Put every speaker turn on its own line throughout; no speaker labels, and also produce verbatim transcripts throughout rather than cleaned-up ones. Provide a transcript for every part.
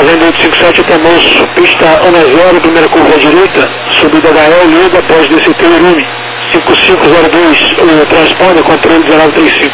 Fazenda oito cinco sete até Moço, pista um zero, primeira curva à direita, subida H L, Liga, após D C T Urume, cinco cinco zero dois, o transponder, controle dezenove trinta e cinco.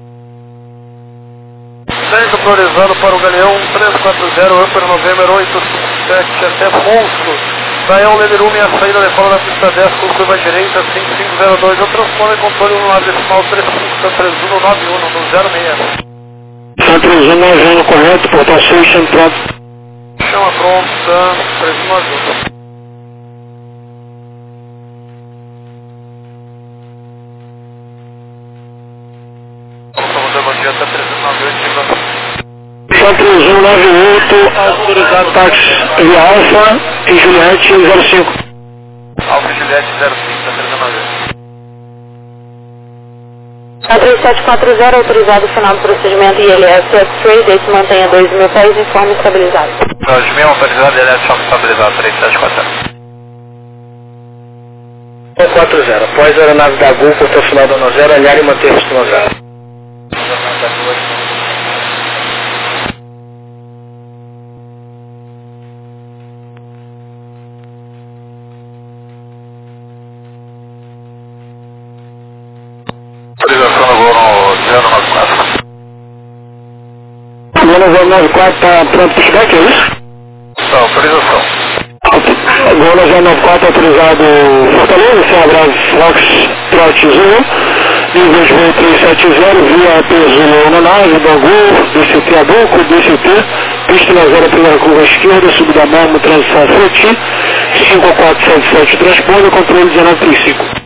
Centro priorizando para o Galeão três quatro zero, Upper November oito cinco sete até Monstro. Galeão Lederume, a saída de fora da pista dez, curva à direita, cinco cinco zero dois, o transponder, controle no lado decimal três cinco três um nove um no zero seis.
Centro um nove um correto, portal seis, chama pronto.
Chama pronta, três um nove um.
Centro um nove oito, autorizado táxi via Alfa e Juliette zero cinco.
Alfa e Juliette zero cinco, três um nove um.
A três sete quatro zero, autorizado final do procedimento I L S X-Ray, desde mantenha dois mil pés em forma estabilizada.
dois mil, autorizado I L S estabilizado, três sete quatro zero.
quatro zero, após a aeronave da Gol, portão final da zero, alinhar e manter o sistema zero.
Autorização do voo no zero nove quatro.
O voo zero nove quatro está pronto para chegar, que é isso?
Tá, autorização.
O voo zero nove quatro autorizado Fortaleza, sem abraço Fox Trot Zulu, nível de voo três sete zero, via P Zulu na nave, Bangu, D C T Abuco, D C T, pista na zero, primeira curva esquerda, subida Malmo, transição Freti, cinco quatro sete sete, transponder, controle dezenove trinta e cinco.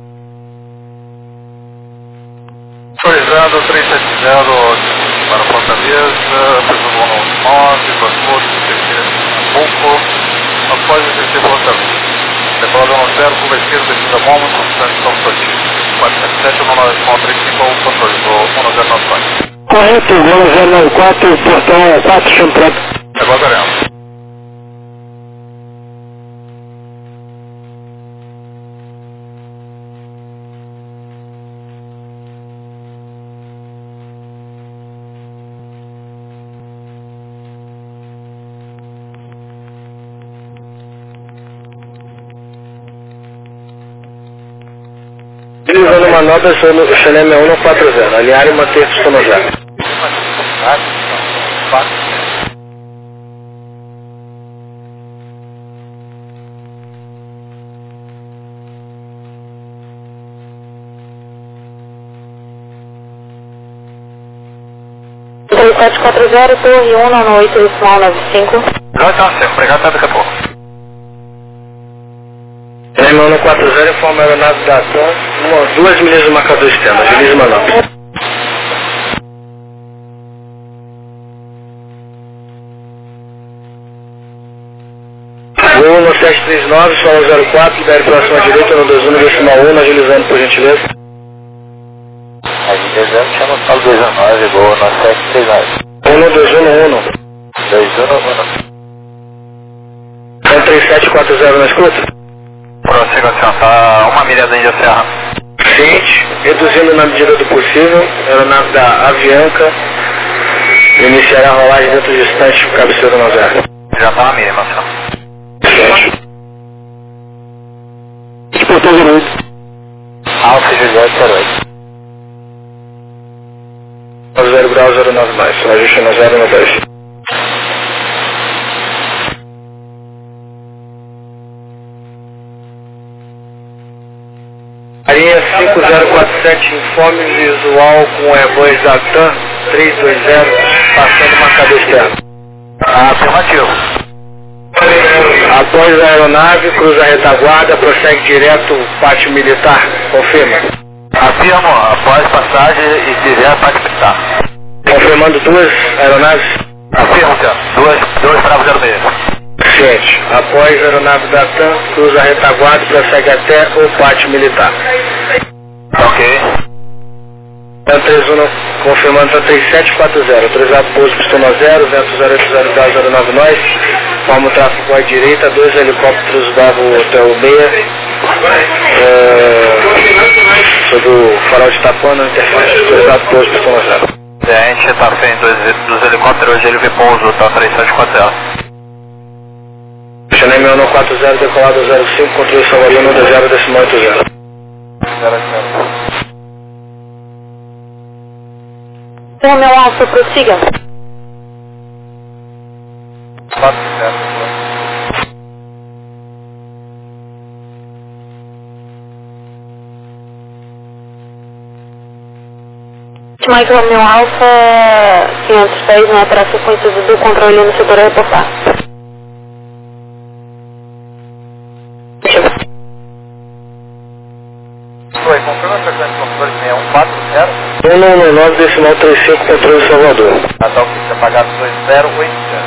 Autorizado três sete zero para Fortaleza, fez o voo no nove, Bangu, D C T Abuco, após o D C T Fortaleza. Decolada no zero, curva esquerda, descida Malmo, transição Freti. quatro sete sete, um nove três cinco, o controle do um zero nove quatro.
Correto, voo zero nove quatro, portão quatro, chama pronto.
Aguardaremos.
Utilizando manobra, o Xenem é um quatro zero, alinhar e manter o sistema zero.
três sete quatro zero, Torre um nove oito, decimal nove cinco.
Já está certo, obrigado, até daqui a pouco.
Xenem um quatro zero, informa a aeronave da TAM, duas milhas do marcador externo, agilize manobra. Voo no sete três nove, solo zero quatro, libere próximo à direita, no dois um, decimal um, agilizando por gentileza.
Agilizando, chama o solo dois um nove, voo no sete três nove.
um dois um um.
dois um um.
um três sete quatro zero na escuta.
Prossiga, senhor, está uma milha da Índia Serra.
Ciente, reduzindo na medida do possível, aeronave da Avianca, iniciará a rolagem dentro do instante, cabeceiro no zero.
Já está na mínima, senhor.
Ciente. Portão zero oito.
Alfa Juliette zero oito.
zero grau zero nove mais, ajuste no zero no dois. Marinha cinco zero quatro sete, informe visual com Airbus da TAM três dois zero, passando marcador externo.
Afirmativo.
Após a aeronave, cruza a retaguarda, prossegue direto pátio militar, confirma.
Afirmo, após passagem e direto pátio militar.
Confirmando duas aeronaves?
Afirmo, senhor. Duas, dois Bravo zero seis.
Ciente. Após a aeronave da TAM, cruza a retaguarda e prossegue até o pátio militar.
Ok.
três um, confirmando três sete quatro zero, autorizado pouso pistona zero, vento zero oito zero zero zero nove nós, forma o tráfego à direita, dois helicópteros Bravo Hotel seis, é, sobre o farol de Tapana, interface, autorizado pouso pistona zero.
É, a gente está frente dos, dos helicópteros, hoje ele vê pouso, tá três sete quatro zero.
Chanel um nove quatro zero, decolado zero cinco, controle Salvador, no zero decimal oito zero.
zero zero.
Romeu Alfa, prossiga.
quatro zero.
Mike Romeu Alfa, quinhentos pés, né, para a sequência do controle no setor a reportar.
Oi, confirma a frequência do controle seis um quatro zero.
um nove nove, decimal trinta e cinco, controle Salvador.
Natal fica apagado dois zero oito zero.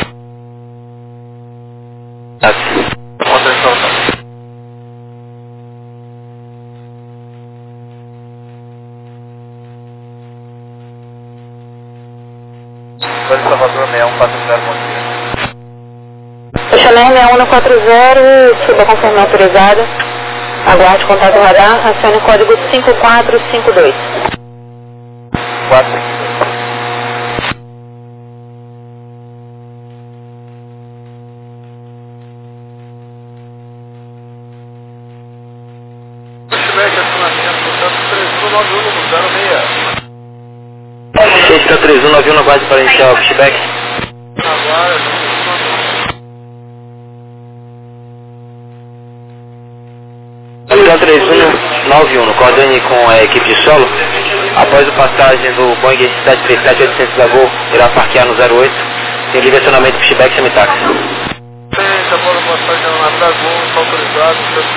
Controle Salvador. Controle Salvador seis um quatro zero, bom dia.
Chanel seis um quatro zero, suba conforme autorizada. Aguarde contato radar, acione o código cinco quatro cinco dois.
quatro cinco dois.
Sexta três um nove um, na base para iniciar o pushback. Sexta três um nove um, coordene com a equipe de solo. Após a passagem do Boeing sete três sete oitocentos da Gol, irá parquear no zero oito. Tem direcionamento pushback semi-táxi.
Sexta, boa passagem na Dragão, está autorizado,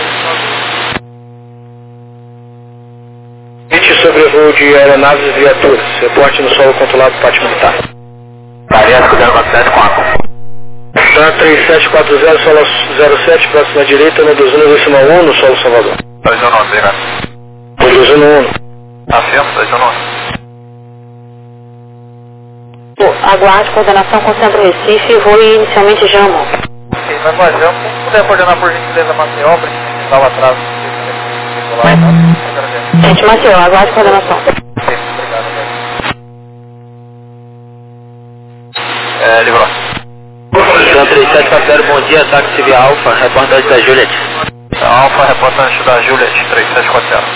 Sobrevoo de aeronaves e viaturas. Reporte no solo controlado do pátio militar.
Tarefa zero quatro sete quatro.
Tá três sete quatro zero, solo zero sete, próxima direita, no dois um decimal um, no solo Salvador.
dois um nove, obrigado.
dois um um.
Assento, dois um nove.
Aguarde coordenação com o Centro Recife e voo inicialmente Jamo.
Ok, nós guardamos. Se puder coordenar por gentileza a Maceió, para a gente evitar o atraso.
Gente, Maceió, aguarde coordenação.
Ok, obrigado, velho. É, livrou.
Então três sete quatro zero, bom dia, táxi civil Alfa, reportagem da Juliet.
Alfa, reportagem da Juliet, três sete quatro zero.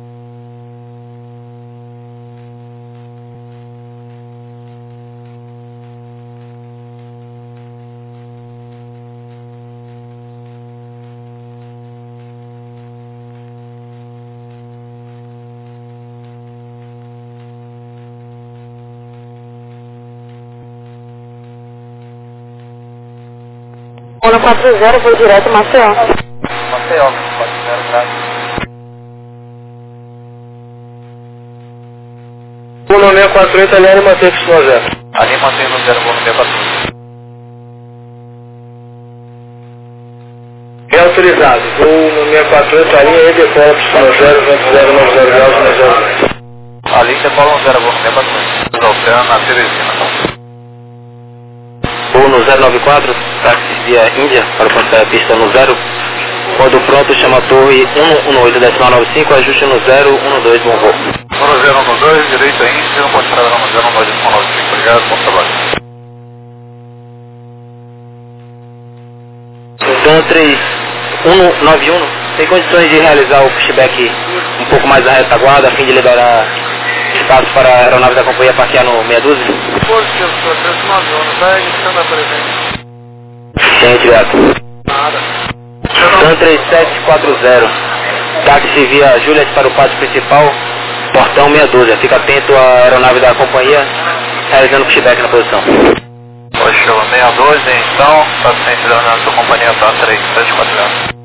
um quatro zero, vou direto Maceió.
Maceió, quatro zero, graças.
um nove quatro oito, aliado e mantém X zero.
Ali mantém no zero, vou no seis quatro oito.
É autorizado. Voo no seis quatro oito, a linha e decola para zero zero nove zero graus no zero.
Ali decola um zero, vou no seis quatro oito. Oceano na Teresina.
Voo no zero nove quatro, táxi via Índia, para passar a pista no zero. Quando pronto, chama a torre um um oito decimal nove cinco, ajuste no zero um dois, bom voo.
um zero um dois, direita Índia, não pode parar no zero um dois decimal nove cinco, obrigado, bom trabalho.
Então três um nove um, tem condições de realizar o pushback um pouco mais na retaguarda, a fim de liberar espaço para a aeronave da companhia parquear no meia dúzia?
Positivo, senhor, três nove um, vai iniciando a presença.
Sim, direto.
Nada.
Então três sete quatro zero, táxi via Juliet para o pátio principal, portão meia dúzia. Fica atento à aeronave da companhia, realizando pushback na posição.
Poxa, sessenta e dois, então, está ciente da aeronave da companhia, tá três sete quatro zero.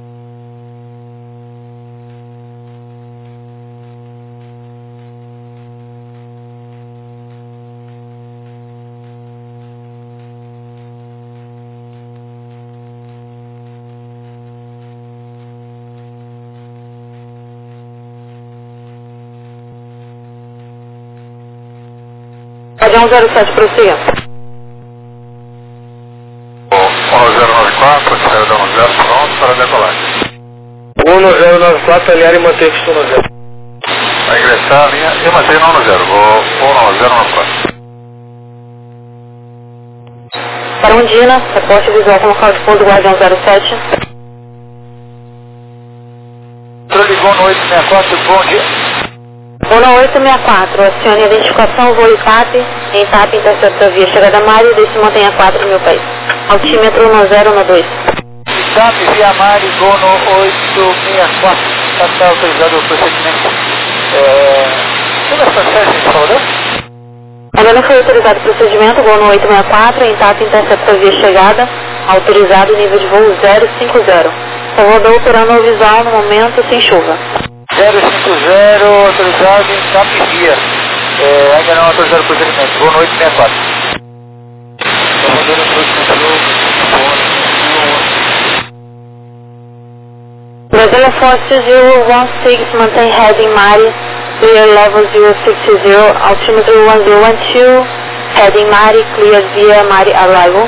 Pode um zero sete, prossiga.
um zero nove quatro, zero nove zero, pronto para decolagem.
um zero nove quatro, aliar e manter X zero.
Vai ingressar a linha e manter não no zero. Vou pôr no zero no próximo.
Para Undina, reporte visual com local de pouso Guardião zero sete.
Ligou no oito seis quatro, bom dia.
Voo no oito seis quatro, acione a identificação, voo I T A P, em T A P intercepta via chegada Mari, desce Montanha quatro, mil pés. Altímetro no zero no dois.
I T A P via Mari, voo no oito seis quatro, está autorizado o procedimento. É... Como é essa série que você falou?
Ainda não foi autorizado o procedimento, voo no oito seis quatro, em T A P intercepta via chegada, autorizado nível de voo zero cinco zero. Salvador operando o visual no momento sem chuva.
zero cinco zero, autorizado em T A P via. É, ainda não autorizado o procedimento, voo no oito seis quatro. Salvador
Brasília Force zero one six, mantém heading Mari, clear level zero six zero, altímetro one zero one two, heading Mari, clear via Mari arrival.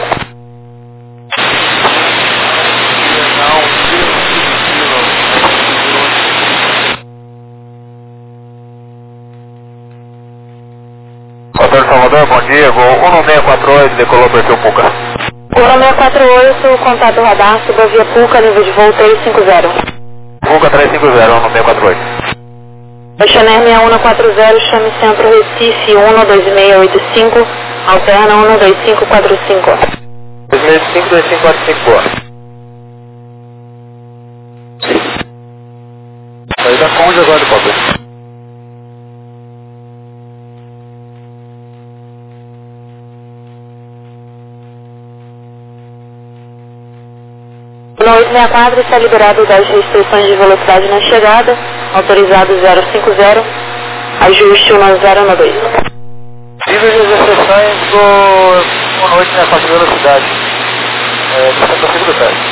Hotel Salvador, bom dia, Gol um seis quatro oito, decolou para o seu Puca.
Gol um seis quatro oito, contato radar, suba via Puca, nível de voo três cinco zero.
Puca três cinco zero, um seis quatro oito.
Oceaner seis um quatro zero, chame centro Recife um dois seis oito cinco, alterna um dois cinco quatro cinco.
dois seis cinco, dois cinco quatro cinco, boa. Aí da Conde agora do Pop.
No oito seis quatro está liberado das restrições de velocidade na chegada, autorizado zero cinco zero, ajuste um zero no dois.
Nível de restrições do oito seis quatro velocidade. É, do Santa Cruz do Pé.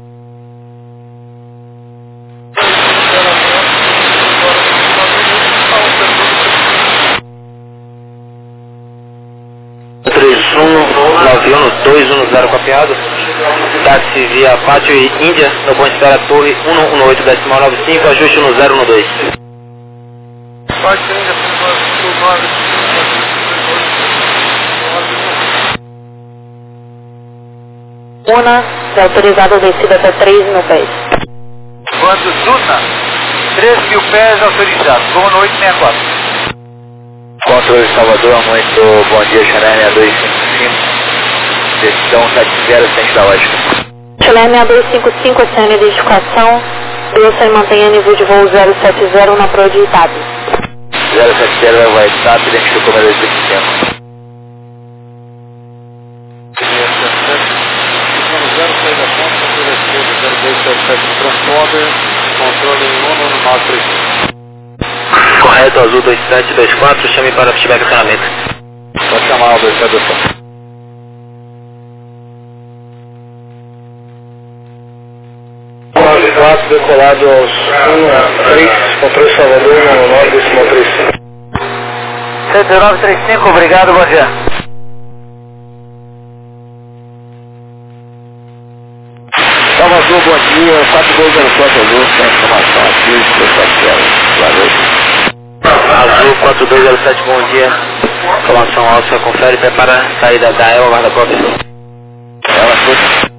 três um nove um dois um zero copiado. Táxi via Pátio e Índia, no ponto de espera Torre um um oito decimal nove cinco, ajuste no zero no dois.
Pátio Índia,
Una, é autorizado a descida até três mil pés.
Quando Duna, três mil pés autorizados, voo no oito seis quatro. Controle Salvador, muito bom dia, Chanel seis dois cinco cinco. Decisão sete zero, centro da lógica.
Chanel seis dois cinco cinco, acione a identificação, desça e mantenha nível de voo zero sete zero na proa de Itape.
zero sete zero vai Itape, identificou número dois cinco cinco.
Correto, azul dois sete dois quatro, chame para feedback acionamento.
Pode chamar o dois sete dois quatro.
nove quatro, decolado aos um três, controle Salvador, nove decimal três cinco.
C nove três cinco, obrigado, bom dia.
Salvador, bom dia, quatro dois zero quatro azul, sem informação aqui, sexta-feira, boa noite.
Azul quatro dois zero sete, bom dia. Informação alta, confere, prepara a saída da Ela, guarda-cópia.
Ela foi.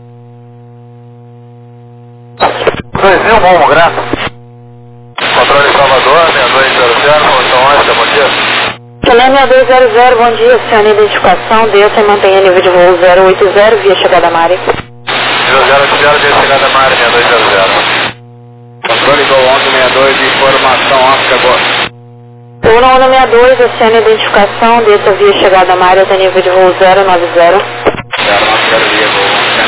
dois mil, bom, graça. Controle Salvador, seis dois zero zero, posição oito, bom dia.
Chanel seis dois zero zero, bom dia, acione a identificação, desça e mantenha nível de voo zero oito zero via chegada Mari.
zero oito zero, via chegada Mari, seis dois zero zero. Controle Gol onze sessenta e dois, informação Oscar Boa.
Voo no um seis dois, acione a identificação, desça via chegada Mari até nível de voo zero nove zero.
zero nove zero, via Gol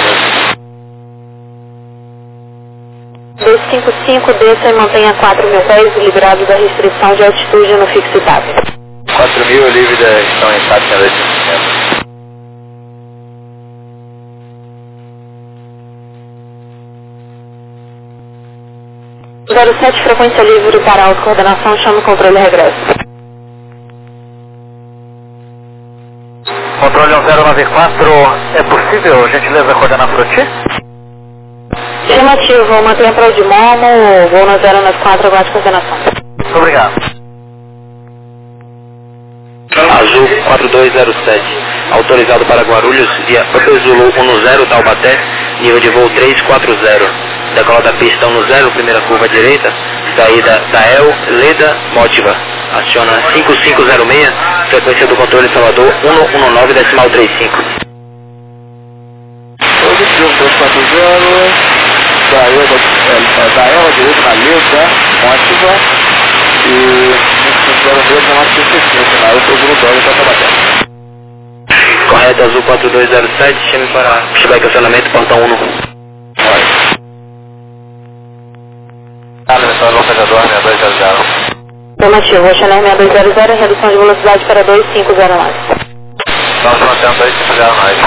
dois cinco cinco, desça e mantenha quatro mil pés, liberado da restrição de altitude no fixo Itape.
quatro mil, livre da estão em Itape, seis dois cinco cinco.
zero sete, frequência livre para alta coordenação, chama o controle regresso.
Controle um zero nove quatro, é possível, gentileza, coordenar por ti?
Afirmativo, mantenha para o de Momo, voo no zero nove quatro, aguarde coordenação.
Muito obrigado.
Azul quatro dois zero sete, autorizado para Guarulhos, via Hotel Zulu um zero Taubaté, nível de voo três quatro zero. Decola da pista um zero, primeira curva direita, saída da El Leda Mótiva. Aciona cinco cinco zero seis, frequência do controle Salvador um um nove decimal trinta e cinco.
Positivo dois quatro zero, da El, é, da El direita na Leda Mótiva e cinco zero seis na nossa assistência, na Hotel Zulu dois para Taubaté.
Correto, Azul quatro dois zero sete, chame para pushback acionamento, portão um.
Alimentação localizador seis dois zero zero.
Afirmativo, Chanel seis dois zero zero, redução de velocidade para dois cinco zero nove.
Nós mantemos dois cinco zero nove.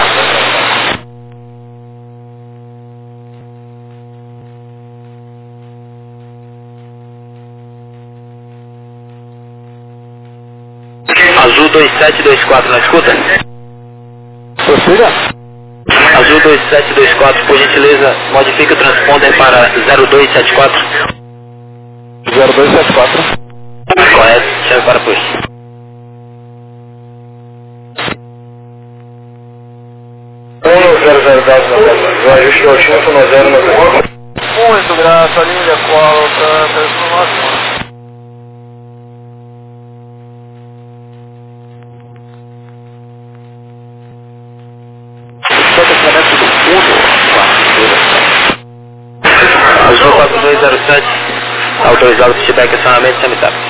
Azul dois sete dois quatro, na escuta?
Prossiga.
Azul dois sete dois quatro, por gentileza, modifique o transponder para zero dois sete quatro.
zero dois sete quatro.
Correto, chame para push.
um zero zero zero, o ajuste do altímetro no zero nove zero.
Muito grato, a linha qual três no máximo.
Azul quatro dois zero sete, autorizado para pushback acionamento, chame TAP.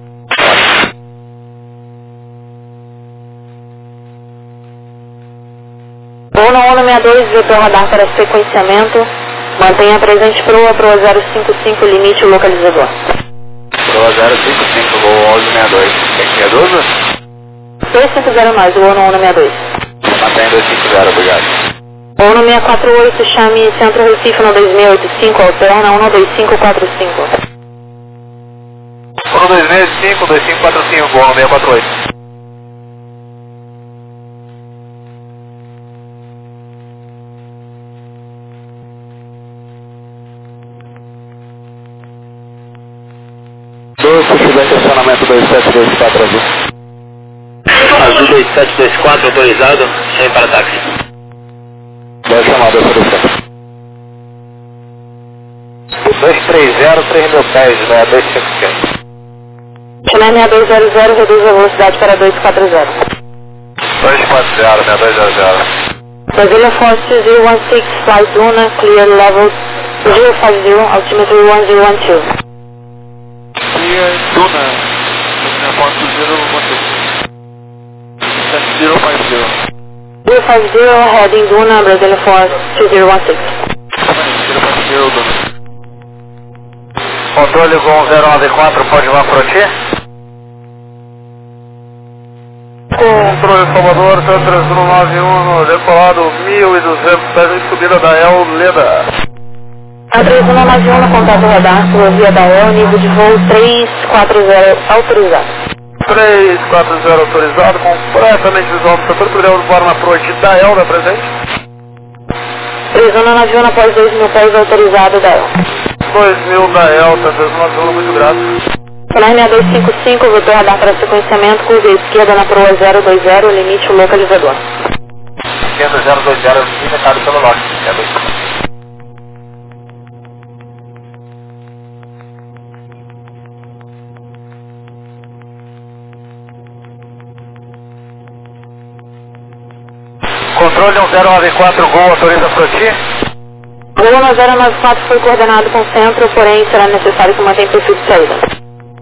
Uno uno seis dois, vetor radar para sequenciamento. Mantenha presente proa, proa zero cinco cinco, limite o localizador.
Proa zero cinco cinco, voo onze sessenta e dois. Tem que reduza?
dois cinco zero mais, o Uno uno seis dois.
Mantém dois cinco zero, obrigado.
Uno seis quatro oito, chame Centro Recife no dois seis oito cinco, alterna um dois cinco quatro cinco.
um dois seis cinco, dois cinco quatro cinco, voo seis quatro oito.
Pushback acionamento dois sete dois quatro Azul.
Azul dois sete dois quatro, autorizado, chame para táxi.
Boa chamada, solução.
dois três zero, três mil pés, né? dois cinco cinco.
Chanel seis dois zero zero, reduz a velocidade para dois quatro zero.
dois quatro zero, seis dois zero zero.
Brasilia Force two zero one six, flight Duna, clear level zero five zero, altimeter one zero one two.
Clear Duna, Brasilia Force zero one six. zero five zero.
zero five zero, heading Duna, Brasilia Force two zero one six.
zero five zero, Duna. Controle Gol zero nove quatro, pode voar por ti? Controle Salvador, três um nove um, decolado mil e duzentos pés em subida da El Leda.
A três um nove um, contato radar, via da El, nível de voo três quatro zero, autorizado.
três quatro zero autorizado, completamente visual do setor, podemos voar na proa de da El, da presente.
três um nove um, após dois mil pés, autorizado da El.
dois mil da El, três um nove um, muito grato.
Canal seis dois cinco cinco, vetor radar para sequenciamento, curva esquerda na proa zero dois zero, limite o localizador.
Esquerda zero dois zero, indicado pelo norte. Controle um zero nove quatro, Gol, autoriza para ti?
Gol um zero nove quatro foi coordenado com o centro, porém será necessário que mantenha perfil de saída.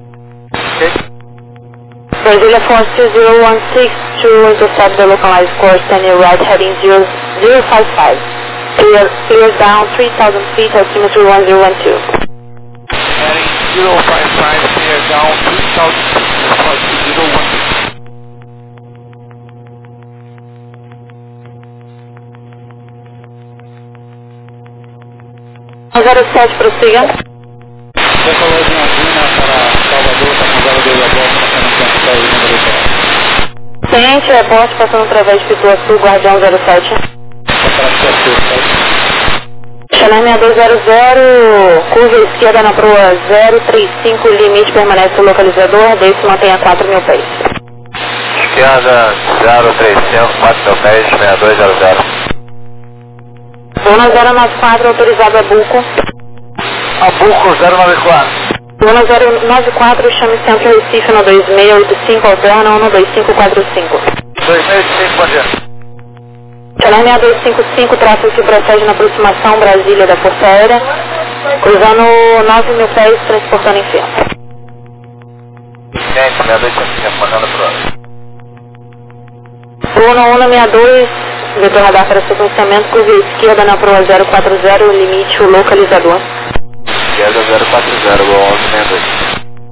Brasilia Force two zero one six to intercept the localized course, standing right heading zero zero five five. Clear, clear down three thousand feet, altimeter one zero one two.
Heading zero five five, clear down three thousand feet, zero one two.
zero sete, prossiga.
Decolagem Duna para Salvador, está com zero dois a bordo, passando para o número zero.
Tenente, reporte passando através de Pitua Sul, Guardião zero sete. Chanel seis dois zero zero, curva esquerda na proa zero três cinco, limite permanece o localizador, desce e mantenha quatro mil pés.
esquerda, zero três cinco, quatro mil pés, seis dois zero zero.
Zona zero nove quatro, autorizado a Buco.
A Buco zero nove quatro.
Zona zero nove quatro, chame Centro Recife no dois seis oito cinco, alterna um dois cinco quatro cinco.
dois seis oito cinco, bom dia.
Chalé seis dois cinco cinco, tráfego que procede na aproximação Brasília da Força Aérea, cruzando nove mil pés, transportando em ferro.
Gente, seis dois cinco cinco, mandando pro lado.
Bruno um seis dois, vetor radar para sequenciamento, curva esquerda na proa zero quatro zero, limite o localizador.
Esquerda zero quatro zero, onze sessenta e dois.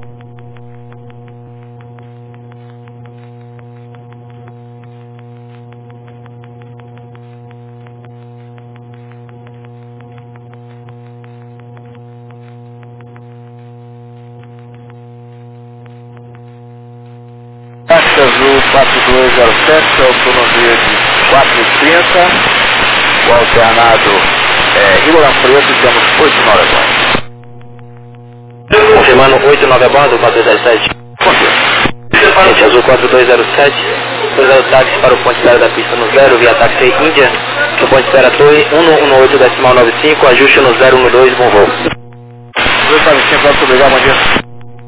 Táxi Azul quatro dois zero sete, autonomia de quatro e trinta, o alternado é Rio Lampreto, temos oito nove agora.
Confirmando oito nove a bordo, quatro dois zero sete. Gente Azul quatro dois zero sete, usar o táxi para o ponto de espera da pista no zero, via táxi Índia, no ponto de espera Torre um um oito decimal nove cinco, ajuste no zero um dois, bom voo.
dois nove cinco, muito obrigado, bom dia.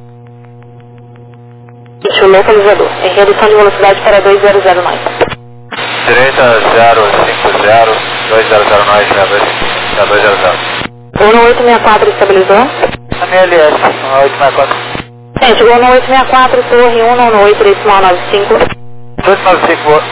O localizador, em redução de velocidade para dois zero zero nove.
Direita zero cinco zero, dois zero zero nove, seis dois zero zero.
Gol no oito seis quatro estabilizou.
A minha L S, oito seis quatro.
Gente, gol no oito seis quatro, torre um um oito decimal nove cinco.
dois nove cinco, boa.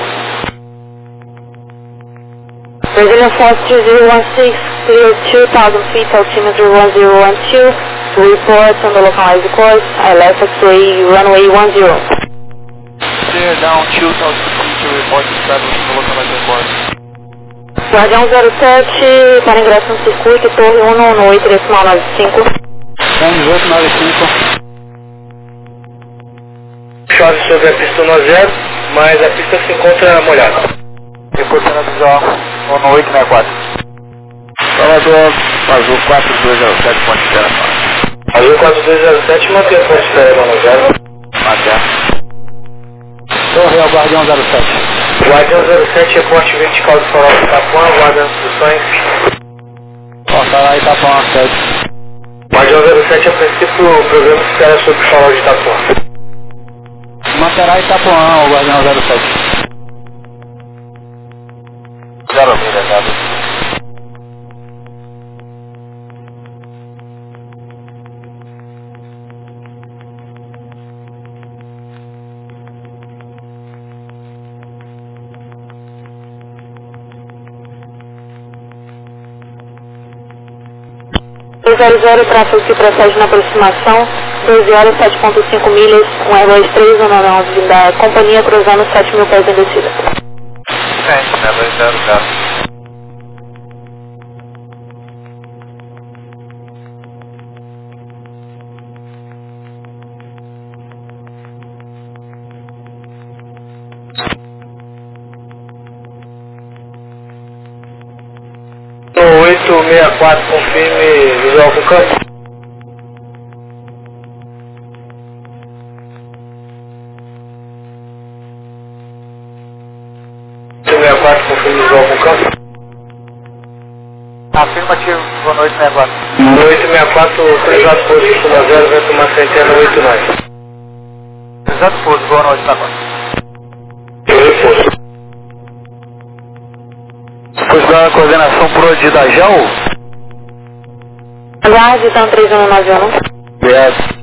Brazilian Force two zero one six, clear two thousand feet, altimeter one zero one two. Report on the localized course, I left X-ray runway one zero.
Clear down two thousand feet to report status on the localized course.
Guardião zero sete, para ingresso no circuito, torre um um oito decimal nove cinco.
dezoito nove cinco.
Chove sobre a pista um zero, mas a pista se encontra molhada.
Report na visão um oito seis quatro. Salvador, Azul quatro dois zero sete, ponto de espera.
Azul quatro dois zero sete, mantém a ponte de espera no zero.
Mantém.
Torre ao Guardião zero sete.
Guardião zero sete, reporte vertical do farol de Itapuã, aguarda instruções.
Portará Itapuã sete.
Guardião zero sete, a princípio, o programa espera sobre o farol de Itapuã.
Manterá Itapuã, o Guardião zero sete.
Zero milha, zero.
dois zero zero, tráfego que procede na aproximação, doze horas, sete ponto cinco milhas, um Airbus três um nove da companhia cruzando sete mil pés em descida.
Gente, né, dois zero zero.
oito seis quatro, confirme visual com campo. oito seis quatro, confirme visual com campo.
Afirmativo, boa noite, seis quatro.
oito seis quatro, autorizado por cinco zero, vai tomar centena oito nove.
Exato pouso, boa noite, seis quatro. Depois da coordenação pro de Dajal?
Aguarde, então, três um nove um.
Yes.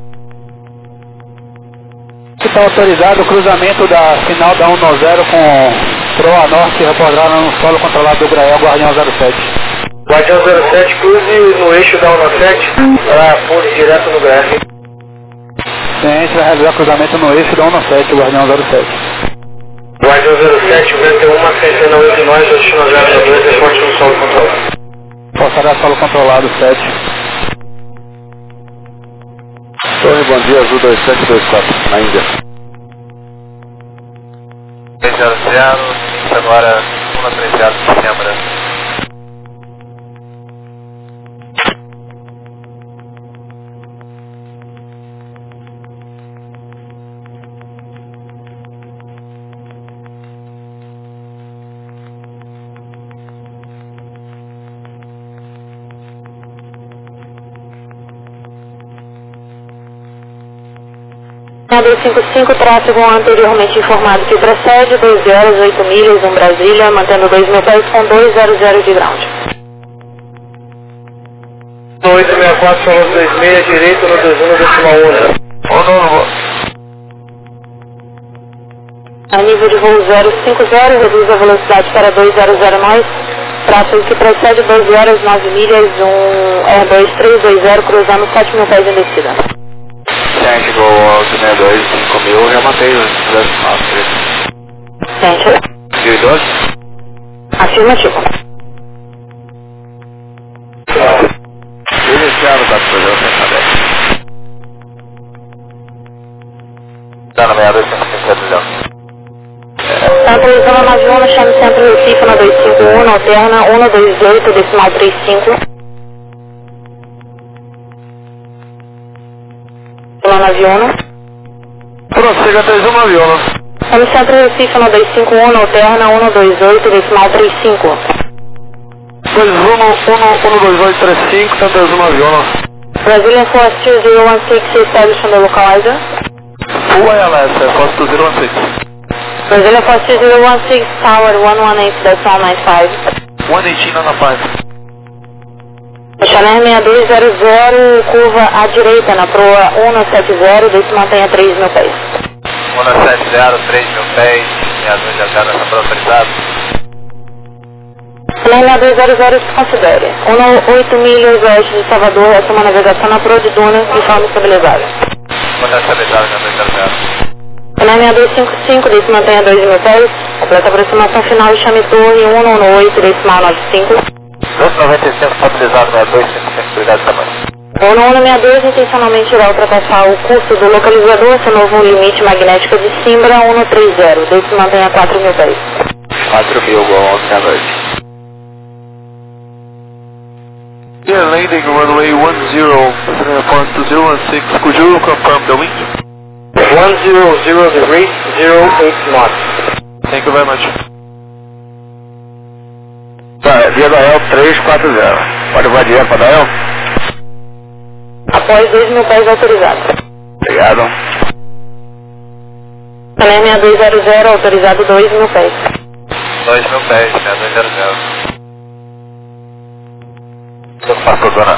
Está autorizado o cruzamento da final da um zero com proa norte repousada no solo controlado do Grael Guardião zero sete.
Guardião zero sete, cruze no eixo da um sete para pule direto no Grael.
Ciente vai realizar cruzamento no eixo da um sete, Guardião zero sete.
Guardião zero sete, vento um, centena oito nove, destino zero dois, reporte no solo controlado.
Forçará solo controlado sete.
Torre, bom dia, Azul dois sete dois quatro, na Índia. três zero zero, início agora, segunda três zero de setembro.
seis dois cinco cinco, tráfego anteriormente informado que procede, doze horas, oito milhas, um Brasília, mantendo dois mil pés com duzentos de ground.
oito seis quatro, falou dois milhas, direito no dois um, decimal um.
A nível de voo zero cinco zero, reduz a velocidade para duzentos nós, tráfego que procede, doze horas, nove milhas, um Air dois três dois zero, cruzando sete mil pés em descida.
Gente, Gol Alto sessenta e dois, cinco mil, já matei os decimados.
Gente.
mil e doze?
Afirmativo.
Iniciando quatro por zero, cento e dez. Tá na meia dois cinco cinco sete zero.
Centro Zona nove um, chame Centro Recife na dois cinco um, na alterna um dois oito, decimal trinta e cinco. Zona nove um.
Prossiga dois um nove um.
Chame Centro Recife na dois cinco um, na alterna um dois oito, decimal trinta e cinco.
dois um, um dois oito três cinco, Centro dois um nove um.
Brazilian Force two zero one six, established on the localizer.
Full I L S, Force two zero one six.
Brazilian Force two zero one six, Tower one one eight, decimal nine five.
one eighteen on the five.
Chanel seis dois zero zero, curva à direita na proa cento e setenta, desce mantenha três mil pés.
cento e setenta, três mil pés, seis dois zero zero, essa para autorizado.
Chanel seis dois zero zero, se considere. oito milhas oeste de Salvador, essa é uma navegação na proa de Duna, de forma estabilizada.
Quando é estabilizado, seis dois zero zero.
Chanel seis dois cinco cinco, desce mantenha dois mil pés. Completa a aproximação final e chame torre cento e oito, decimal noventa e cinco.
doze noventa e cinco, estabilizado, seis dois cinco cinco, obrigado, tamanho.
O cento e sessenta e dois intencionalmente irá ultrapassar o curso do localizador, seu novo limite magnético de Simbra cento e trinta, desde mantenha quatro mil pés.
quatro mil, Gol onze sessenta e dois.
Yeah, landing runway one zero, Force two zero one six, could you confirm the wind? one zero zero degrees, zero eight knots. Thank you very much.
Tá, via Dael três quatro zero. Pode voar direto para Dael?
Após dois mil pés autorizados.
Obrigado.
Chanel seis dois zero zero, autorizado dois mil pés.
dois mil pés, seis dois zero zero. Passou, dona.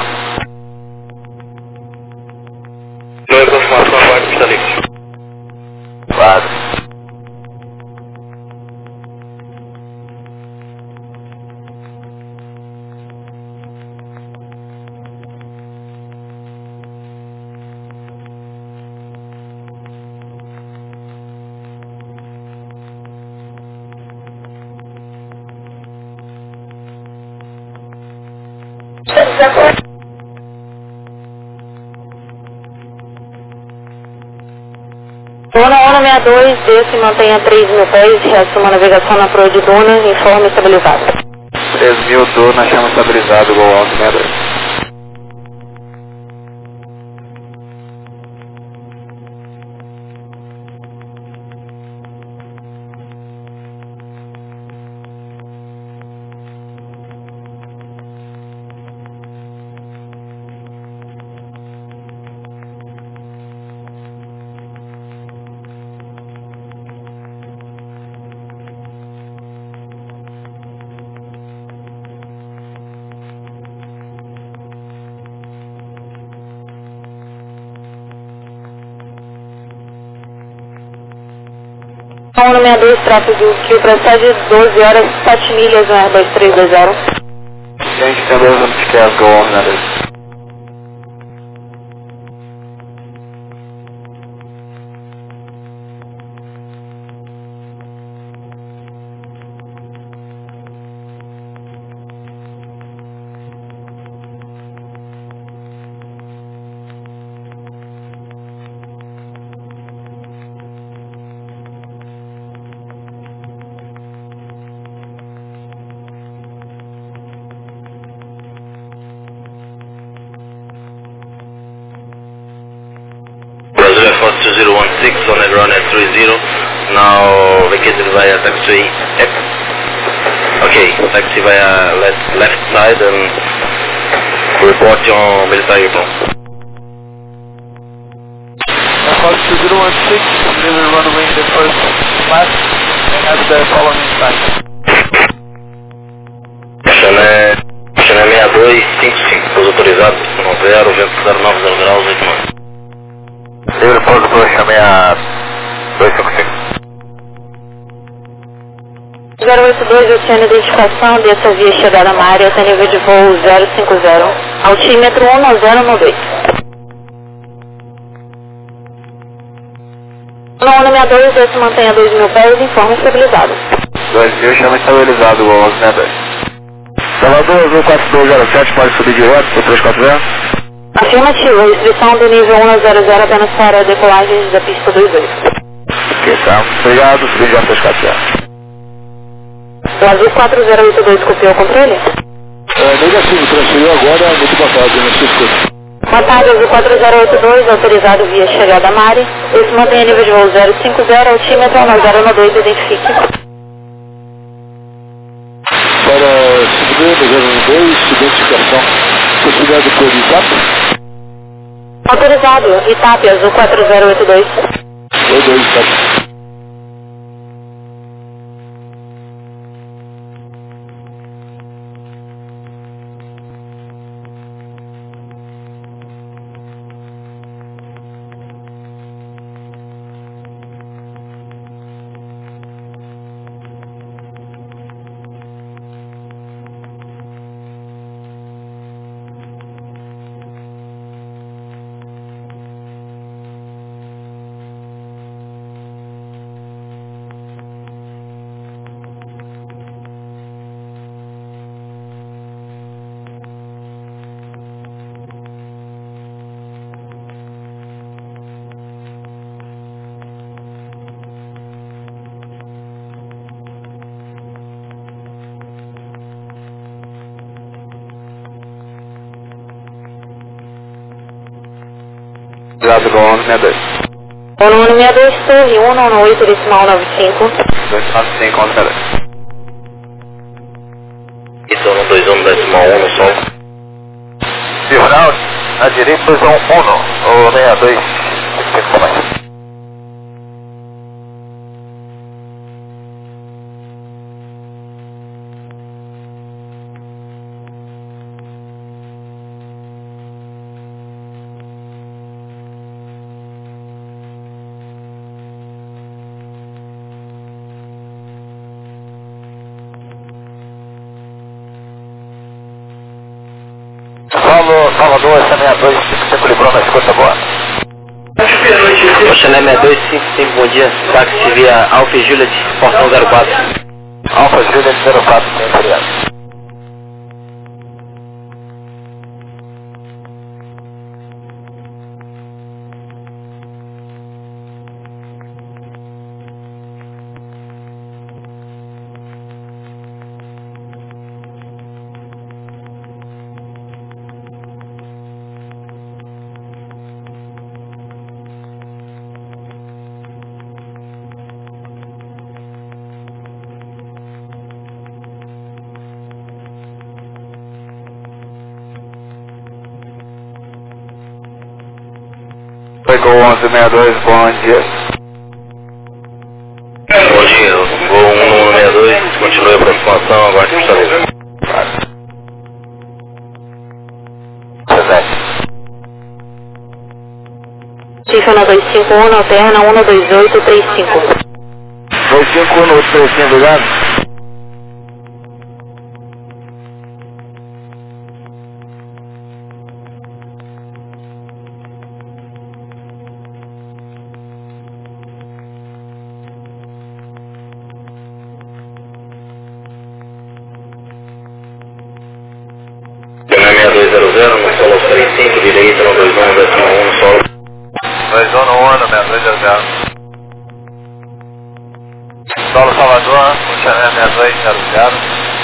Não é confirmação, a guarda está livre.
Claro.
Duna cento e sessenta e dois, desce e mantenha três mil pés, reassuma a navegação na proa de Duna, informe estabilizado.
três mil, Duna, chama estabilizado, Gol Alto sessenta e dois.
cento e sessenta e dois, tráfego que procede doze horas, sete milhas, um Air dois três dois zero.
Gente, tem dois anos que quer, Gol Alto sessenta e dois.
Brazilian Force two zero one six on the runway three zero, now vacated via taxiway F. Okay, taxi via left, left side and report on military airplane.
Fox two zero one six, deliver runway in the first class, and have the following time.
Chané, Chané sessenta e dois cinquenta e cinco, pouso autorizado, no zero, vento zero nove zero graus, oito nove.
Deliver pouso para Chané dois cinco cinco.
zero oito dois, obtendo identificação dessa via chegada à área até nível de voo zero cinco zero, altímetro um zero um dois. No um sessenta e dois, esse mantém a dois mil pés em forma estabilizada.
dois mil, chama estabilizado, o onze sessenta e dois.
Salvador, azul quatro dois zero sete, pode subir direto para três quatro zero?
Afirmativa, restrição do nível um zero zero apenas para decolagens da pista dois dois.
Ok, tá. Obrigado, subir direto três quatro zero.
O azul quatro zero oito dois copiou o controle?
É, negativo, transferiu agora, muito boa tarde, não se escuta.
Boa tarde, azul quatro zero oito dois, autorizado via chegada a Mari. Esse mantém a nível de voo zero cinco zero, altímetro um zero um dois, identifique.
Para subir no zero um dois, identificação. Possibilidade de cor Itap?
Autorizado, Itap, azul quatro zero oito dois.
oito dois Itap.
Obrigado, no onze sessenta e dois.
O número sessenta e dois, torre um nove oito, decimal nove cinco.
dois nove cinco, onze sessenta e dois.
Isso, um dois um, decimal um no sol.
Diagonal, à direita, dois um um, o sessenta e dois, cinco comando. Salvador, Salvador, sessenta e dois, cinco librou na escuta boa.
O Chané sessenta e dois cinquenta e cinco, bom dia, táxi via Alfa e Juliet, portão zero quatro.
Alfa Juliet zero quatro, bem obrigado. Pegou onze sessenta e dois, bom dia.
Bom dia, voo um nove sessenta e dois, continue a aproximação, aguarde estabilidade.
Cifra dois cinco um, alterna um dois oito três cinco.
dois cinco um, oito três cinco, obrigado.
sessenta e dois zero zero, no solo trinta e cinco, direita, no dois um, decimal um, no solo.
dois um no ano, sessenta e dois zero zero. Solo Salvador, o Chané sessenta e dois zero zero.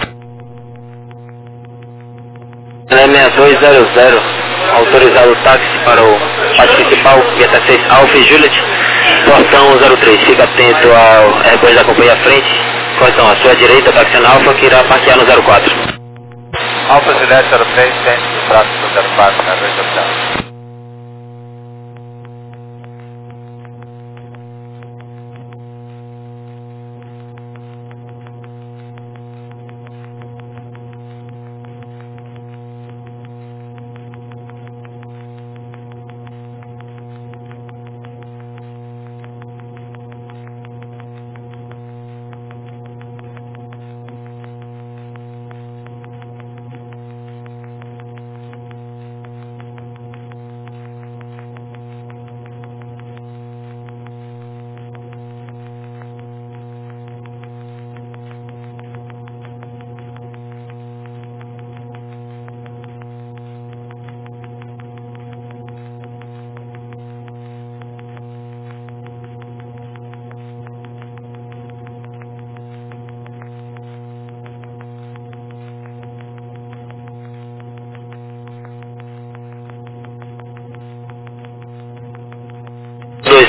Chané sessenta e dois zero zero, autorizado o táxi para o pátio principal, via T seis Alfa e Juliet, portão zero três, fica atento ao airplane da companhia à frente, correção, à sua direita, táxi Alfa, que irá parquear no zero quatro.
Alfa Juliet zero três, centro do trato do zero quatro, sessenta e dois zero zero.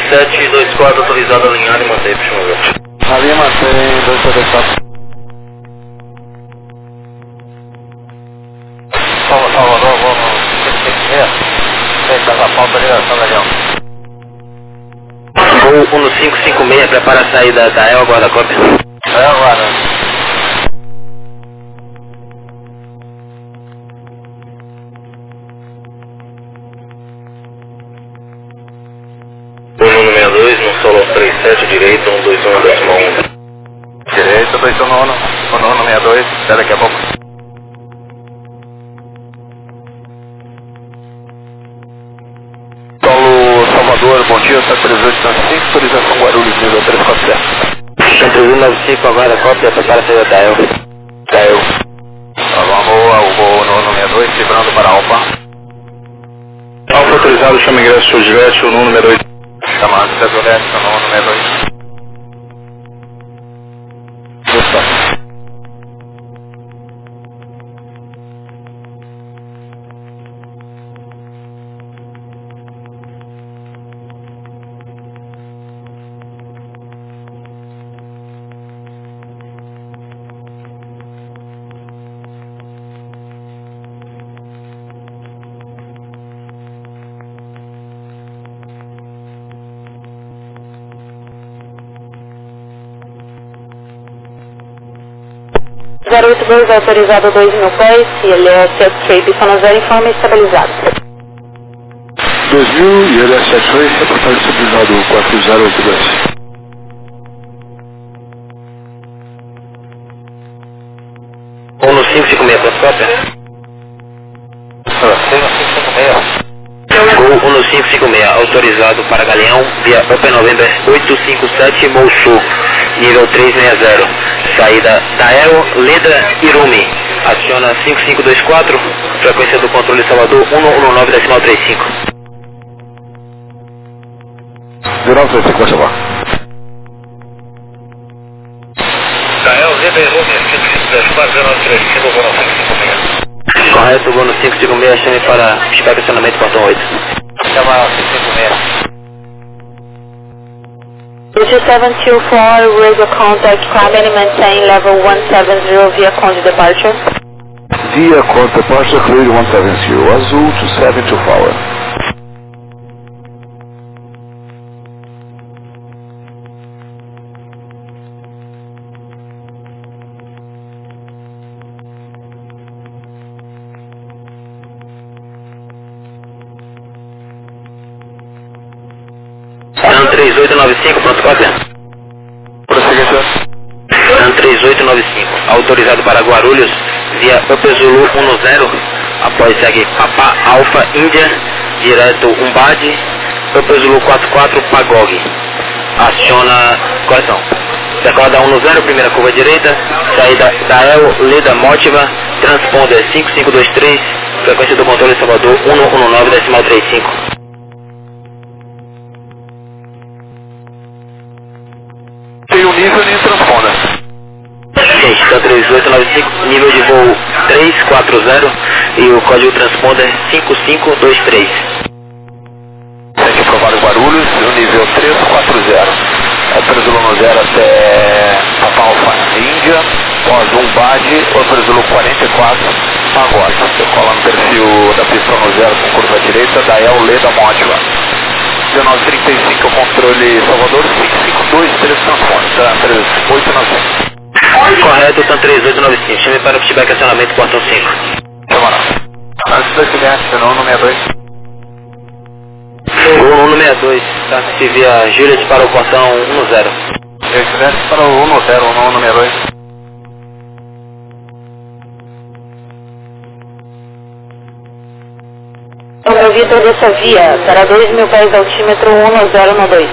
sete dois quatro, autorizado a alinhar e manter, por favor.
Ali mantém, dois sete dois quatro.
Salvador, vamos. Feita a pauta ali, São Leão.
Gol um cinco cinco seis, prepara a saída da E L, aguarda a cópia.
É agora.
um sessenta e dois, no solo três sete, direito, um dois um, décimo um.
Direito, dois um nono, um nono sessenta e dois, até daqui a pouco. Solo Salvador, bom dia, sete três oito cinco, autorização Guarulhos, nível três quatro sete.
cento e um nove cinco, aguarda a cópia, prepara a saída da E L.
Da E L. Vamos boa, o voo no sessenta e dois, livrando para Alfa.
Alfa autorizado, chama ingresso Juliette, o número dois.
Chamando Juliette, o número dois.
zero oito dois autorizado dois mil pés, e ele é set shape, sono zero, informe estabilizado.
dois mil e ele é sete três, reportagem estabilizado quatro zero oito dois.
um cinco cinco seis, pronto, cópia. Gol um cinco cinco seis, autorizado para Galeão, via Open November oito cinco sete, Mosul, nível três seis zero. Saída da E L, Leda Irumi. Aciona cinco cinco dois quatro, frequência do controle Salvador um um nove decimal trinta e cinco.
zero nove três cinco, vai chamar.
Da E L, Leda Irumi, cinco cinco dois quatro, zero nove três cinco, voo no cinco cinco seis.
Correto, voo no cinco cinco seis, chame para estacionamento portão oito.
Chama cinco cinco seis.
Bridge seven two four, radio contact, climb and maintain level one seven zero via Conde departure.
Via Conde departure, cleared one seven zero, Azul two seven two four.
São três oito nove cinco, pronto, cópia.
Prosseguimento.
São três oito nove cinco, autorizado para Guarulhos, via Upper Zulu um zero, após segue Papa Alfa Índia, direto Umbade, Upper Zulu quatro quatro, Pagog. Aciona, correção. Decola da um zero, primeira curva direita, saída da E L, Leda Mótiva, transponder cinco cinco dois três, frequência do controle Salvador um um nove decimal trinta e cinco.
Tem o nível nem transponder.
Gente, tá três oito nove cinco, nível de voo três quatro zero e o código transponder cinco cinco dois três.
Sente aprovado Guarulhos, o nível três quatro zero. Alfa Zulu zero até Papa Alfa Índia, pós Umbade, Alfa Zulu quarenta e quatro, Pagode. Decola no perfil da pista no zero com curva direita, da E L Leda Mótiva. dezenove trinta e cinco, controle Salvador, cinco cinco dois três transponder, tá? três oito nove cinco.
Correto, tá três oito nove cinco, chame para o feedback acionamento portão cinco.
Chama não. Antes do acidente, senão no sessenta e dois.
Gol um sessenta e dois, tá? Se via Juliet para o portão um zero.
Acidente para o um zero, no sessenta e dois.
Eu vi toda essa via, para dois mil pés de altímetro um zero um dois.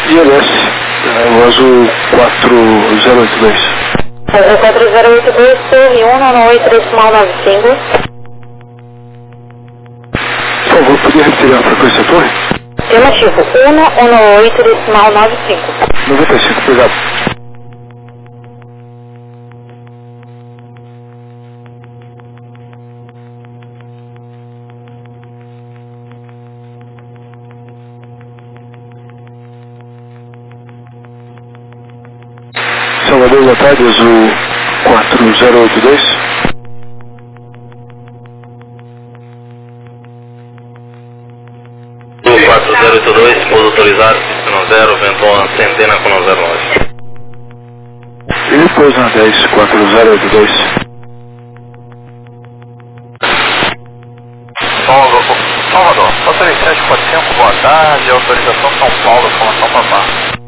I L S, é, o azul quatro zero oito dois.
Azul quatro zero oito dois, torre um nove oito decimal nove cinco.
Por favor, podia repetir a frequência da torre?
Afirmativo, um nove oito decimal nove cinco.
noventa e cinco, obrigado. Salvador, boa tarde, azul quatro zero oito dois.
quatro zero oito dois, pouso autorizado, pistão zero, vento centena com zero nove.
E pouso na dez quatro zero oito dois.
Salvador, só três sete quatro cinco, boa tarde, autorização São Paulo, formação Papá.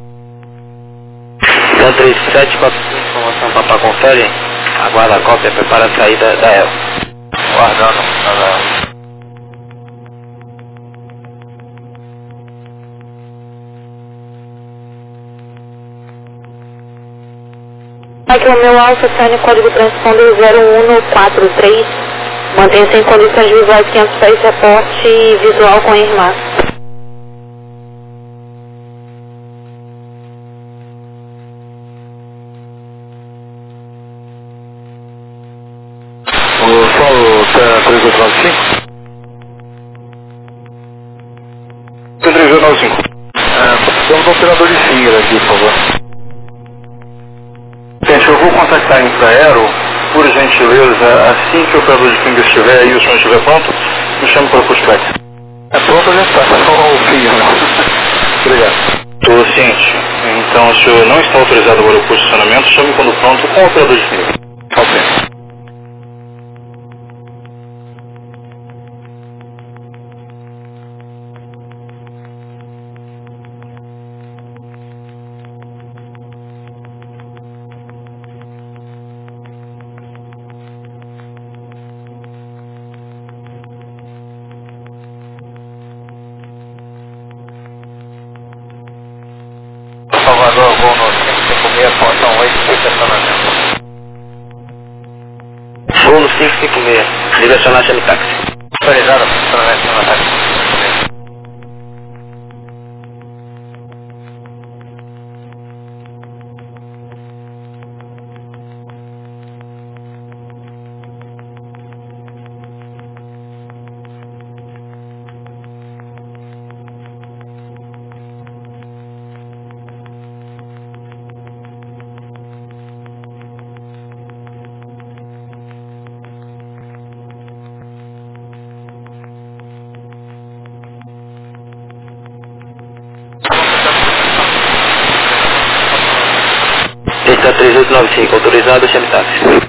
um três sete quatro cinco, informação Papá, confere, aguarda a cópia, prepara a saída da E L.
Guardando, nada.
Aqui é o meu Alfa, Tânia, código transponder zero um quatro três. Mantenha-se em condições visuais quinhentos pés, reporte visual com irmã.
O Paulo, tá três oito nove cinco? três oito nove cinco. É, temos um operador de finger aqui, por favor. Gente, eu vou contactar a Infraero, por gentileza, assim que o operador de finger estiver e o senhor estiver pronto, me chame para o pushback. É pronto, a gente está, só o finger, não. Obrigado. Estou ciente. Então, o senhor não está autorizado para o posicionamento, chame quando pronto com o operador de finger. Ok.
Salvador, voo no cinco cinco seis, portão oito, estacionamento.
Voo no cinco cinco seis, direcionar chame táxi.
Autorizado, estacionamento no táxi.
Está três oito nove cinco, autorizado, chame táxi.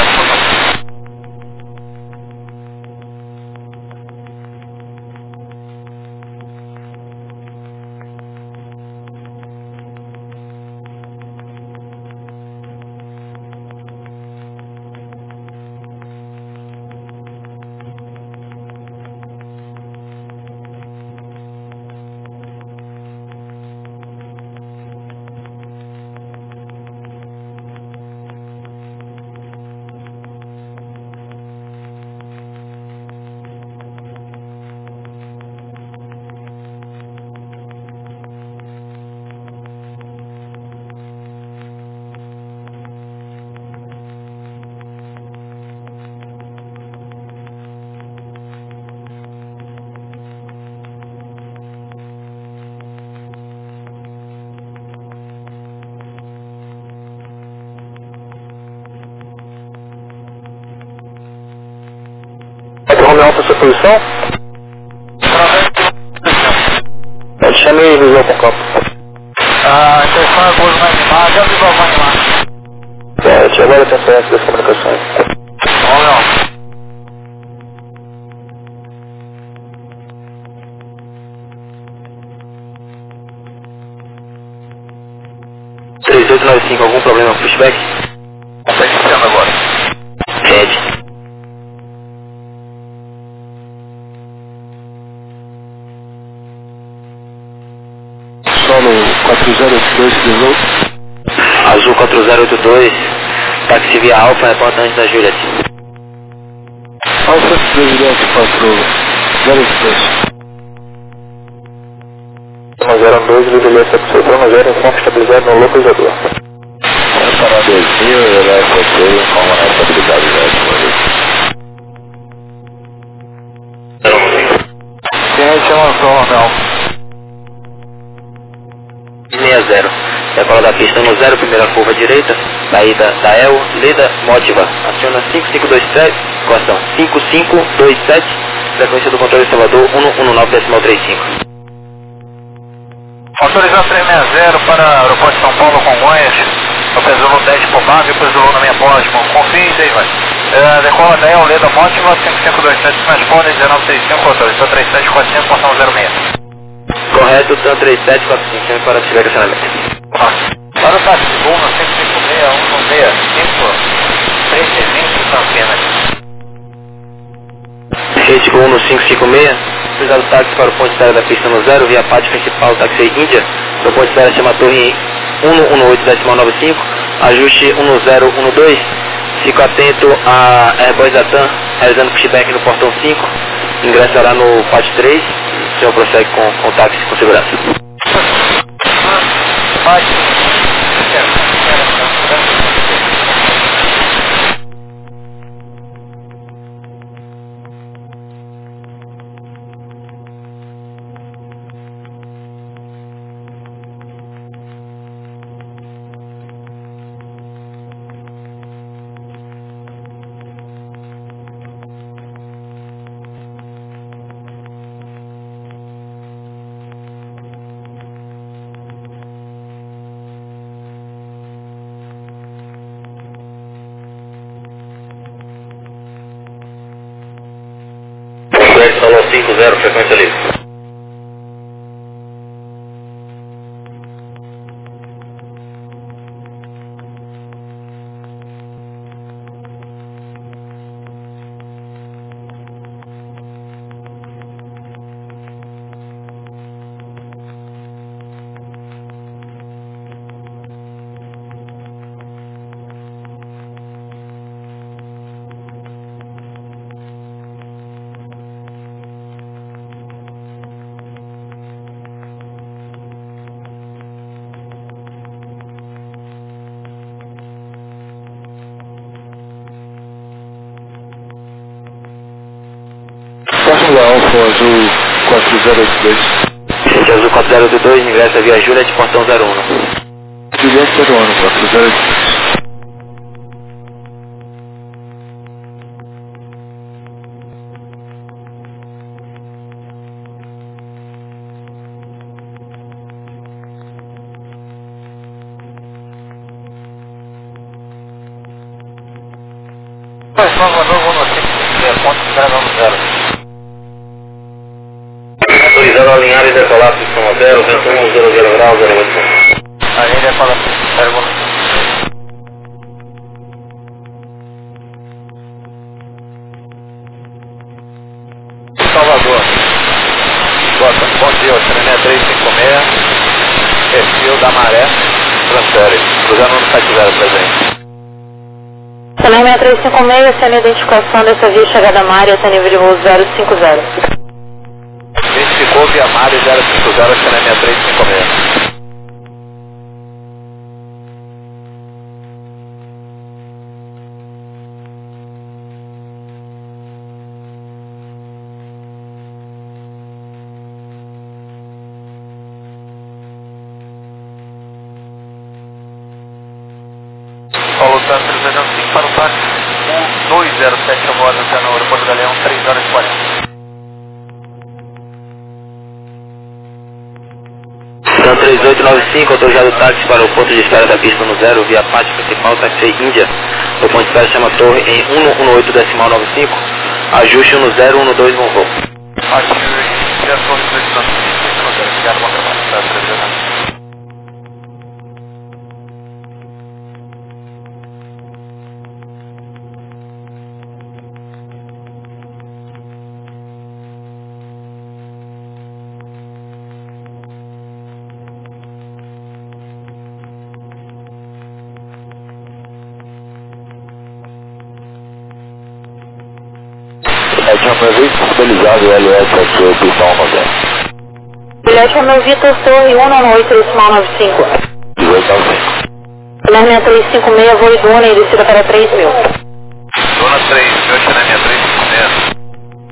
Romeu para sua posição? Pode chamar e visual com campo.
Ah, intenção é gozo na animar, já visual vai animar.
Certo, agora tem acesso das comunicações.
Romeu.
três oito nove cinco, algum problema com pushback?
Está iniciando agora.
Red.
Solo quatro zero oito dois, Devolve.
Azul quatro zero oito dois, táxi via Alfa, reporta antes da Juliet.
Alfa, Presidente quatro zero oito dois. um zero dois, Juliet satisfeito, um zero, informe estabilizado no localizador.
Vamos para dois mil, Juliet satisfeito, informa na estabilidade já. Ciência lançou, Romel.
seis zero, decola da pista no zero, primeira curva direita, saída da E L, Leda, Motiva, aciona cinco cinco dois sete, costão cinco cinco dois sete, frequência do controle Salvador um um nove decimal trinta e cinco.
Autorizado trezentos e sessenta para aeroporto de São Paulo, Congonhas, no Pesoulou dez por Bago e Pesoulou na minha Bosmo. Confie em David. É, decola da E L, Leda, Motiva, cinco cinco dois sete, transpone dezenove sessenta e cinco, autorizado três sete quatro cinco, portão zero seis.
Correto, T A M três sete quatro cinco, sempre para ativar estacionamento.
Para o táxi, Guma, cinco cinco seis, um um seis cinco, três seis cinco, Campinas.
Rede Gol no cinco cinco seis, utilizado táxi para o ponte de da pista no zero, via pátio principal, táxi Índia, o ponte de área chama Torre um um oito decimal noventa e cinco, ajuste um zero um dois, fico atento a Airbus da T A M, realizando pushback no portão cinco, ingressará no pátio três, o senhor prossegue com, com o táxi com segurança.
Vai.
Salão cinco zero, frequência livre.
Fórmula Alfa Azul quatro zero oito dois.
Gente Azul quatro zero oito dois, ingressa via Juliet, portão zero um.
Juliet zero um, quatro zero oito dois.
Salvador, Guma, cinco cinco seis, ponto zero zero.
Autorizado a alinhar e decolar posição zero, vento um zero zero grau, zero oito.
A gente é para pergunta. Salvador. Boa, bom dia, trezentos e trinta e seis, perfil da Maré, transfere, cruzando no sete zero presente.
Cinema três cinco seis, sendo a identificação dessa via chegada a Mária, até nível de voo zero cinco zero.
Identificou via Mária zero cinco zero, Cinema três cinco seis. Paulo Santos trezentos e cinco para o táxi um dois zero sete, a voz até no aeroporto Galeão, três horas e quarenta.
Então três oito nove cinco, autorizado o táxi para o ponto de espera da pista no zero, via pátio principal, táxi Índia. O ponto de espera chama Torre em um um oito decimal noventa e cinco, ajuste um zero um dois, bom voo.
Aqui, já estou no três nove cinco, obrigado, bom trabalho, está trezentos.
autorizado L S ao seu pistão no zero.
Juliette Romeu Vitor, Torre um nove oito, decimal nove cinco.
dezoito nove cinco.
Linha trezentos e cinquenta e seis, voo Iduna e descida para três mil.
Dona três mil, linha trezentos e cinquenta e seis.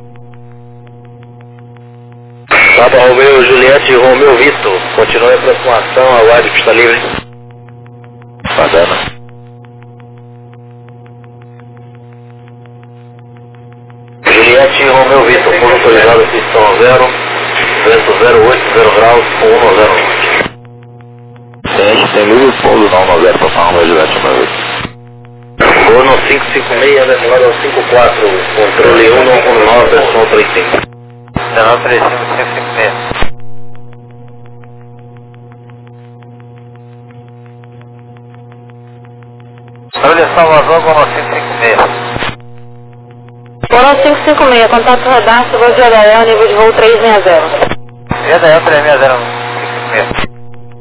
Papa Romeu, Juliette Romeu Vitor, continue a aproximação, aguarde pista livre.
Fazendo.
Juliette Romeu Vitor, por autorizado pistão zero, vento zero oito, zero graus, um zero norte.
Tem, tem livre pouso não no zero, para Romeu Juliette Romeu Vitor.
Voo no cinco cinco seis, decolado ao cinco quatro, controle um um nove, som três cinco.
dezenove três cinco cinco cinco seis. Olha Salvador, Gono cinco cinco seis.
Gono cinco cinco seis, contato radar, voo de Adael, nível de voo trezentos e sessenta.
E Adael trezentos e sessenta, cinco cinco seis.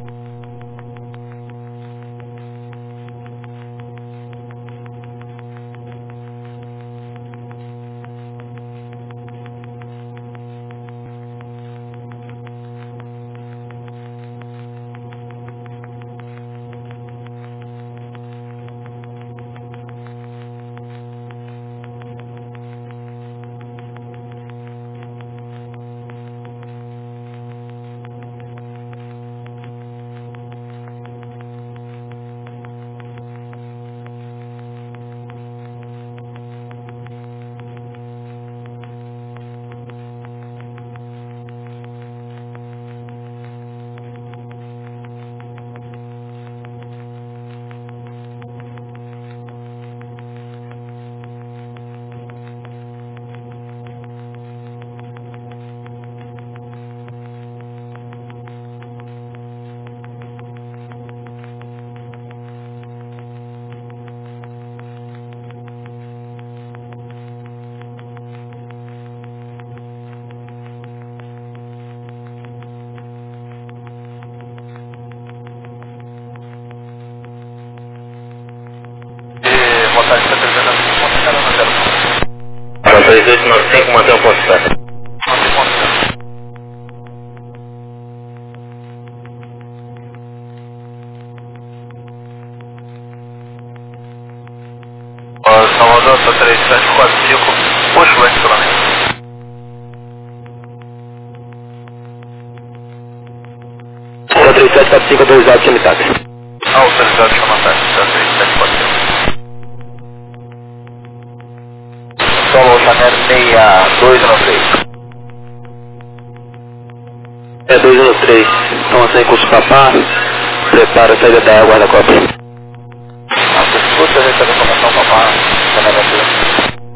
Motorista trezentos e cinquenta, no zero.
três oito nove cinco, mantém o ponto certo.
Salvador, três sete quatro cinco, puxa o estilamento.
três sete quatro cinco, autorizado sem táxi.
Autorizado chama táxi, três sete quatro cinco. Solo Chanel seis dois nove três.
É dois um três, então sem curso Papá, prepara a saída da água da Copa.
Escuta a gente da informação Papá, tá negativo.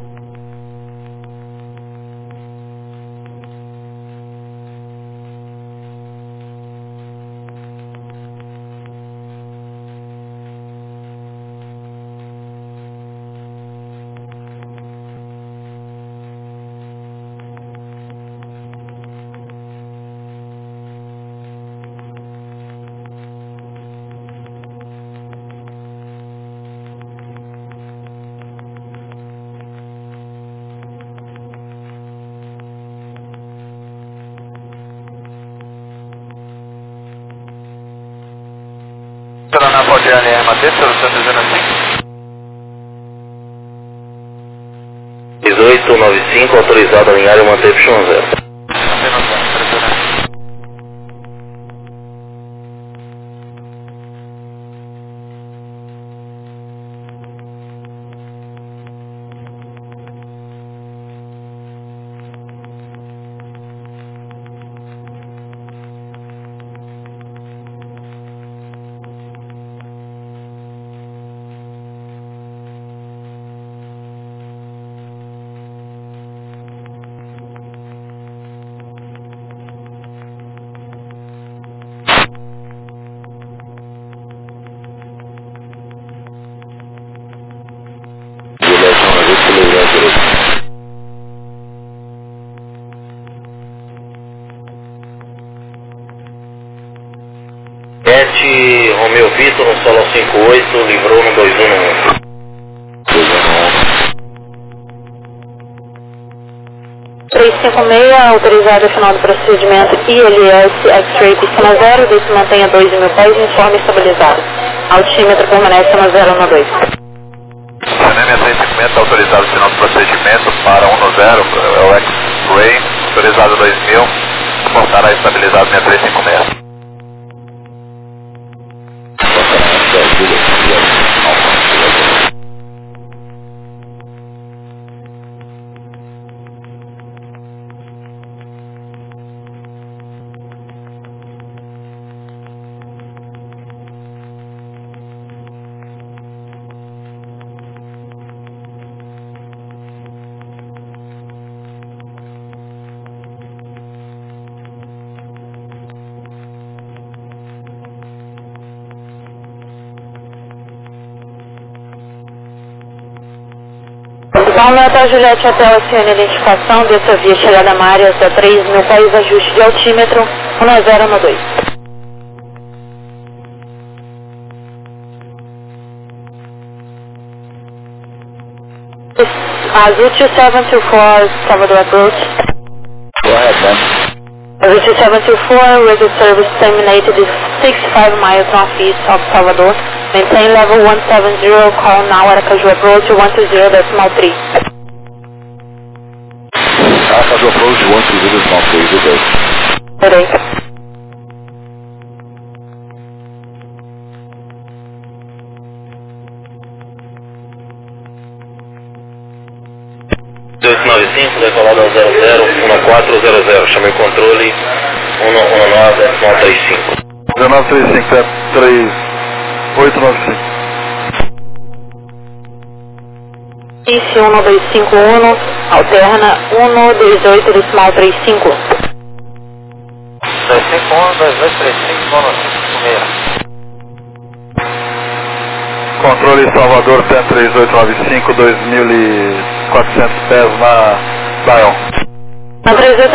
Paraná pode ir a Matê, pelo está dizendo assim?
dezoito nove cinco, autorizado a alinhar e manter puxão zero.
Mantém no zero, presidente.
sete, Romeu Vitor, no solo cinco oito, livrou no dois um um.
três cinco seis, autorizado ao final do procedimento I L S X-Ray piscina zero, desse mantenha dois mil pés, informe estabilizado. Altímetro permanece na zero um dois.
C N M três cinco seis está autorizado ao final do procedimento para um zero, é o X-Ray, autorizado dois mil, voltará estabilizado seis três cinco seis.
Palma da Juliette Hotel, oceano identificação, dessa via chegada a área a três mil pés, ajuste de altímetro, um zero um dois. Azul two seven two four, Salvador approach.
Go ahead, man.
Azul two seven two four, radio service terminated is sixty-five miles northeast of Salvador. Maintain level one seven zero, call now Aracaju approach one two zero decimal three.
Aracaju approach one two zero decimal three, good day.
Good day.
dois nove cinco, decolado ao zero zero um quatro zero zero, chamei o controle um um nove decimal três cinco.
um nove três cinco, três oito nove cinco.
Ice um dois cinco um, alterna um dois oito decimal três cinco.
dois cinco um, dois dois três cinco, um cinco seis.
Controle Salvador T E M três oito nove cinco, dois mil e quatrocentos pés na Dial.
Na três oito